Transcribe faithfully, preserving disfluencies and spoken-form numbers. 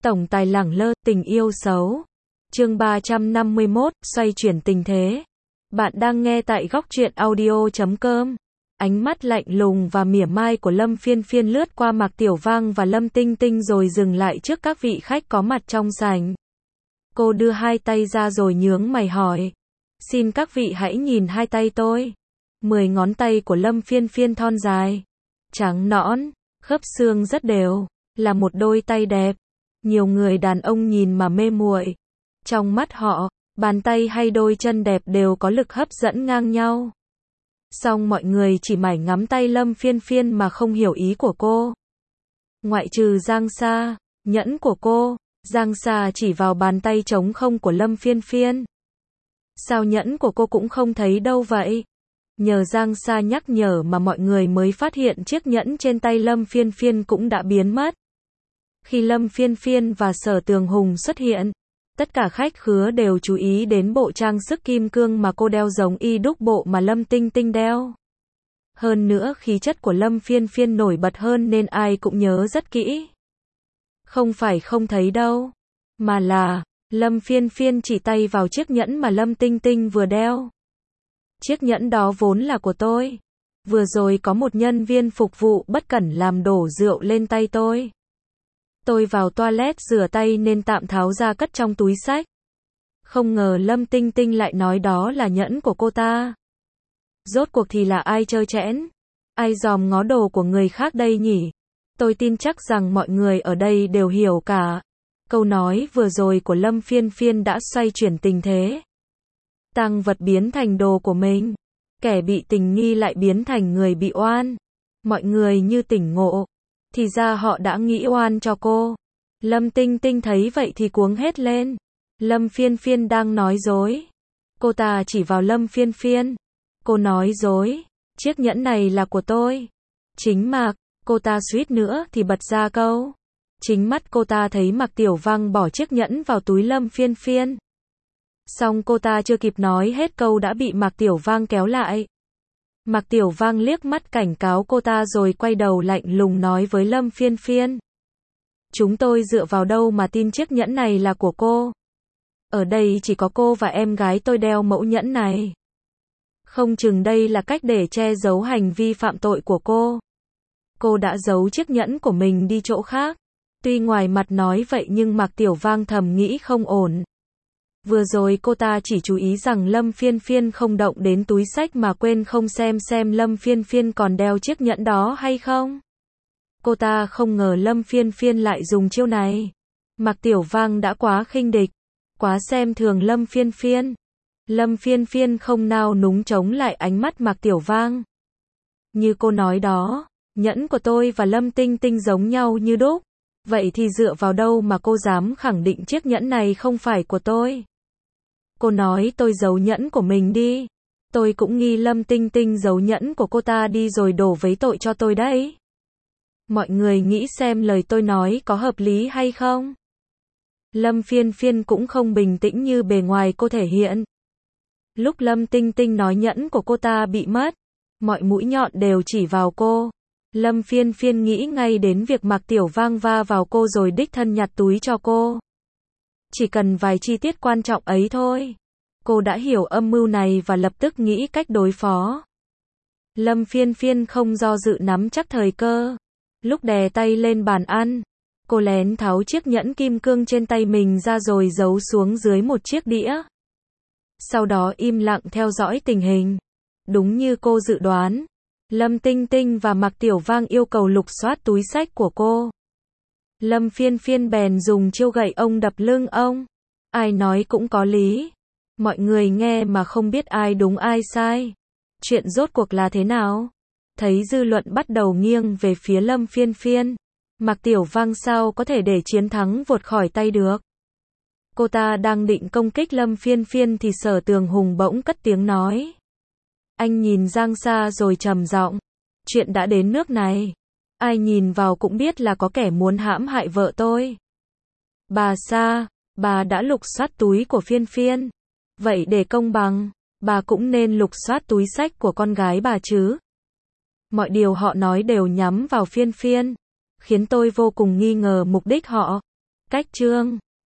Tổng tài lẳng lơ, tình yêu xấu. Chương ba trăm năm mươi mốt, xoay chuyển tình thế. Bạn đang nghe tại góc truyện audio chấm com. Ánh mắt lạnh lùng và mỉa mai của Lâm Phiên Phiên lướt qua Mạc Tiểu Vang và Lâm Tinh Tinh rồi dừng lại trước các vị khách có mặt trong sảnh. Cô đưa hai tay ra rồi nhướng mày hỏi. Xin các vị hãy nhìn hai tay tôi. Mười ngón tay của Lâm Phiên Phiên thon dài, trắng nõn, khớp xương rất đều, là một đôi tay đẹp. Nhiều người đàn ông nhìn mà mê muội. Trong mắt họ, bàn tay hay đôi chân đẹp đều có lực hấp dẫn ngang nhau. Song mọi người chỉ mải ngắm tay Lâm Phiên Phiên mà không hiểu ý của cô. Ngoại trừ Giang Sa, nhẫn của cô, Giang Sa chỉ vào bàn tay trống không của Lâm Phiên Phiên. Sao nhẫn của cô cũng không thấy đâu vậy? Nhờ Giang Sa nhắc nhở mà mọi người mới phát hiện chiếc nhẫn trên tay Lâm Phiên Phiên cũng đã biến mất. Khi Lâm Phiên Phiên và Sở Tường Hùng xuất hiện, tất cả khách khứa đều chú ý đến bộ trang sức kim cương mà cô đeo giống y đúc bộ mà Lâm Tinh Tinh đeo. Hơn nữa khí chất của Lâm Phiên Phiên nổi bật hơn nên ai cũng nhớ rất kỹ. Không phải không thấy đâu, mà là, Lâm Phiên Phiên chỉ tay vào chiếc nhẫn mà Lâm Tinh Tinh vừa đeo. Chiếc nhẫn đó vốn là của tôi. Vừa rồi có một nhân viên phục vụ bất cẩn làm đổ rượu lên tay tôi. Tôi vào toilet rửa tay nên tạm tháo ra cất trong túi xách. Không ngờ Lâm Tinh Tinh lại nói đó là nhẫn của cô ta. Rốt cuộc thì là ai trơ trẽn? Ai dòm ngó đồ của người khác đây nhỉ? Tôi tin chắc rằng mọi người ở đây đều hiểu cả. Câu nói vừa rồi của Lâm Phiên Phiên đã xoay chuyển tình thế. Tang vật biến thành đồ của mình. Kẻ bị tình nghi lại biến thành người bị oan. Mọi người như tỉnh ngộ. Thì ra họ đã nghĩ oan cho cô. Lâm Tinh Tinh thấy vậy thì cuống hết lên. Lâm Phiên Phiên đang nói dối. Cô ta chỉ vào Lâm Phiên Phiên. Cô nói dối. Chiếc nhẫn này là của tôi. Chính Mạc. Cô ta suýt nữa thì bật ra câu. Chính mắt cô ta thấy Mạc Tiểu Vang bỏ chiếc nhẫn vào túi Lâm Phiên Phiên. Xong cô ta chưa kịp nói hết câu đã bị Mạc Tiểu Vang kéo lại. Mạc Tiểu Vang liếc mắt cảnh cáo cô ta rồi quay đầu lạnh lùng nói với Lâm Phiên Phiên. Chúng tôi dựa vào đâu mà tin chiếc nhẫn này là của cô? Ở đây chỉ có cô và em gái tôi đeo mẫu nhẫn này. Không chừng đây là cách để che giấu hành vi phạm tội của cô. Cô đã giấu chiếc nhẫn của mình đi chỗ khác. Tuy ngoài mặt nói vậy nhưng Mạc Tiểu Vang thầm nghĩ không ổn. Vừa rồi cô ta chỉ chú ý rằng Lâm Phiên Phiên không động đến túi xách mà quên không xem xem Lâm Phiên Phiên còn đeo chiếc nhẫn đó hay không. Cô ta không ngờ Lâm Phiên Phiên lại dùng chiêu này. Mạc Tiểu Vang đã quá khinh địch, quá xem thường Lâm Phiên Phiên. Lâm Phiên Phiên không nao núng chống lại ánh mắt Mạc Tiểu Vang. Như cô nói đó, nhẫn của tôi và Lâm Tinh Tinh giống nhau như đúc. Vậy thì dựa vào đâu mà cô dám khẳng định chiếc nhẫn này không phải của tôi? Cô nói tôi giấu nhẫn của mình đi. Tôi cũng nghi Lâm Tinh Tinh giấu nhẫn của cô ta đi rồi đổ vấy tội cho tôi đấy. Mọi người nghĩ xem lời tôi nói có hợp lý hay không? Lâm Phiên Phiên cũng không bình tĩnh như bề ngoài cô thể hiện. Lúc Lâm Tinh Tinh nói nhẫn của cô ta bị mất, mọi mũi nhọn đều chỉ vào cô. Lâm Phiên Phiên nghĩ ngay đến việc Mạc Tiểu Vang va vào cô rồi đích thân nhặt túi cho cô. Chỉ cần vài chi tiết quan trọng ấy thôi. Cô đã hiểu âm mưu này và lập tức nghĩ cách đối phó. Lâm Phiên Phiên không do dự nắm chắc thời cơ. Lúc đè tay lên bàn ăn, cô lén tháo chiếc nhẫn kim cương trên tay mình ra rồi giấu xuống dưới một chiếc đĩa. Sau đó im lặng theo dõi tình hình. Đúng như cô dự đoán, Lâm Tinh Tinh và Mạc Tiểu Vang yêu cầu lục soát túi xách của cô. Lâm Phiên Phiên bèn dùng chiêu gậy ông đập lưng ông. Ai nói cũng có lý. Mọi người nghe mà không biết ai đúng ai sai. Chuyện rốt cuộc là thế nào? Thấy dư luận bắt đầu nghiêng về phía Lâm Phiên Phiên. Mạc Tiểu Vang sao có thể để chiến thắng vụt khỏi tay được? Cô ta đang định công kích Lâm Phiên Phiên thì Sở Tường Hùng bỗng cất tiếng nói. Anh nhìn Giang Sa rồi trầm giọng. Chuyện đã đến nước này. Ai nhìn vào cũng biết là có kẻ muốn hãm hại vợ tôi. Bà Sa, bà đã lục soát túi của Phiên Phiên. Vậy để công bằng, bà cũng nên lục soát túi xách của con gái bà chứ. Mọi điều họ nói đều nhắm vào Phiên Phiên, khiến tôi vô cùng nghi ngờ mục đích họ. Cách chương